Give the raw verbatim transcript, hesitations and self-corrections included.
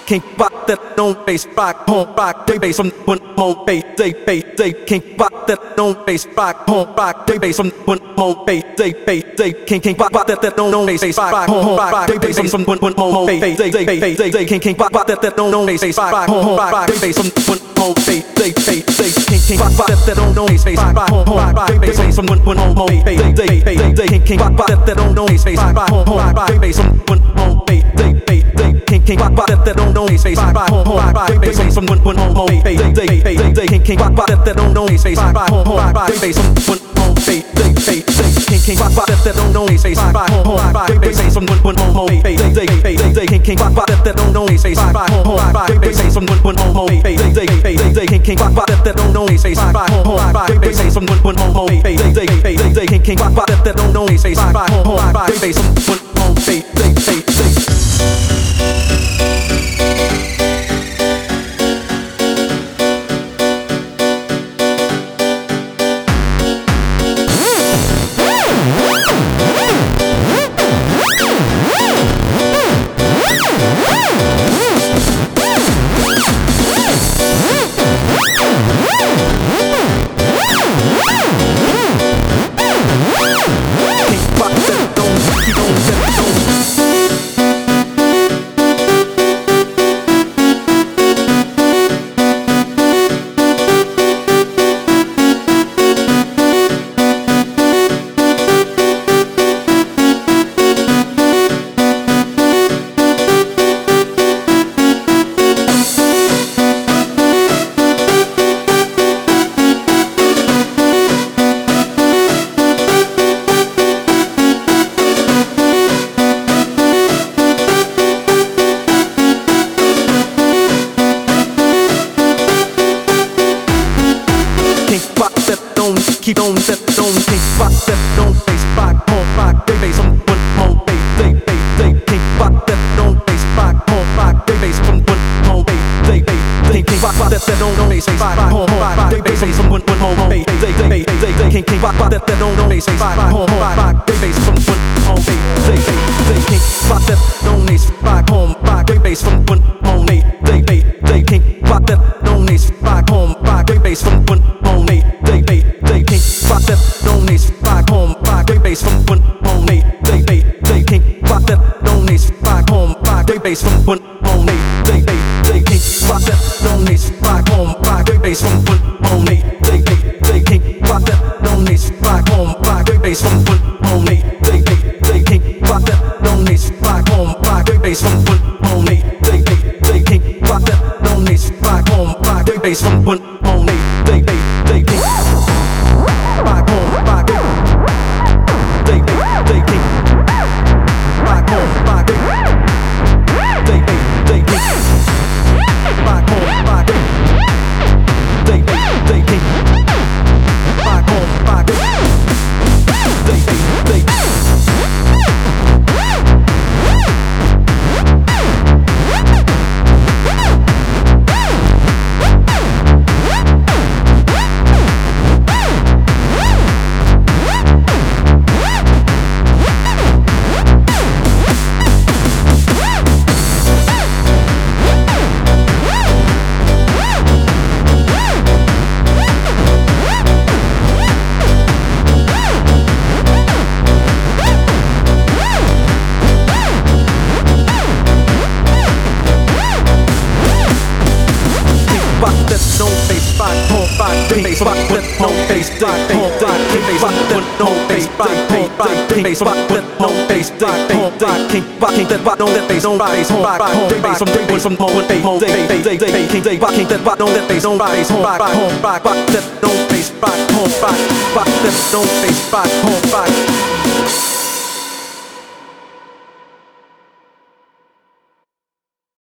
King rock that no bass rock home rock day bass on one more bass day bass day King rock that no bass rock home rock day bass on one more bass day bass day King King rock that that no no bass rock home rock day bass on one one more bass day day bass day King King rock that that no no bass rock home rock day bass on one more bass day bass day King King rock that that no no bass rock home rock day bass on one one more bass day day bass day King King rock that that no no bass rock home rock day bass on one more bass day bass day King King rock that that no no bass rock home rock day bass on one one more bass day day bass day King King rock that that no no bass rock home rock day bass on one more bass day day day King King rock that that no no bass rock home rock day bass on one one more bass day day bass day King King rock that that no no bass rock home rock day bass on one one more bass day day bass day King King rock that that no no bass rock home rock day bass on one one more bass day day bass day King King rock that that no no bass rock home rock day bass on one more bass day day day Keep on that don't King rock that don't bass rock home rock day bass on one more bass day day day King rock that don't bass rock home rock day bass on one more bass day day day King rock that that don't bass rock home rock day bass on one one more bass day day day day King King rock that that don't bass rock home rock day bass on one more bass day day day King rock that don't bass rock home rock day bass on one more bass day day day King rock that don't bass rock home rock day bass on one more bass day day day King rock that don't bass rock home rock day bass from one more bass day day day King rock that don't bass rock home rock day bass from one more bass day day day King rock that don't bass rock home rock day bass from one more bass day day day King rock that don't bass rock home rock day bass from one more bass day day day King rock that don't bass rock home rock day bass from one more bass day day day King rock that don't bass rock home rock day bass from one more bass day day day King rock home rock day day day King rock home rock day day day day King rock home rock day day day day King rock home rock day day day day bass rock with no bass rock home rock bass rock with no bass rock home rock bass rock with no bass rock home rock King rock King that rock no that bass no bass home rock bass some day some more bass home day day day King day rock King that rock no that bass no bass home rock home rock rock that no bass rock home rock rock that no bass rock home rock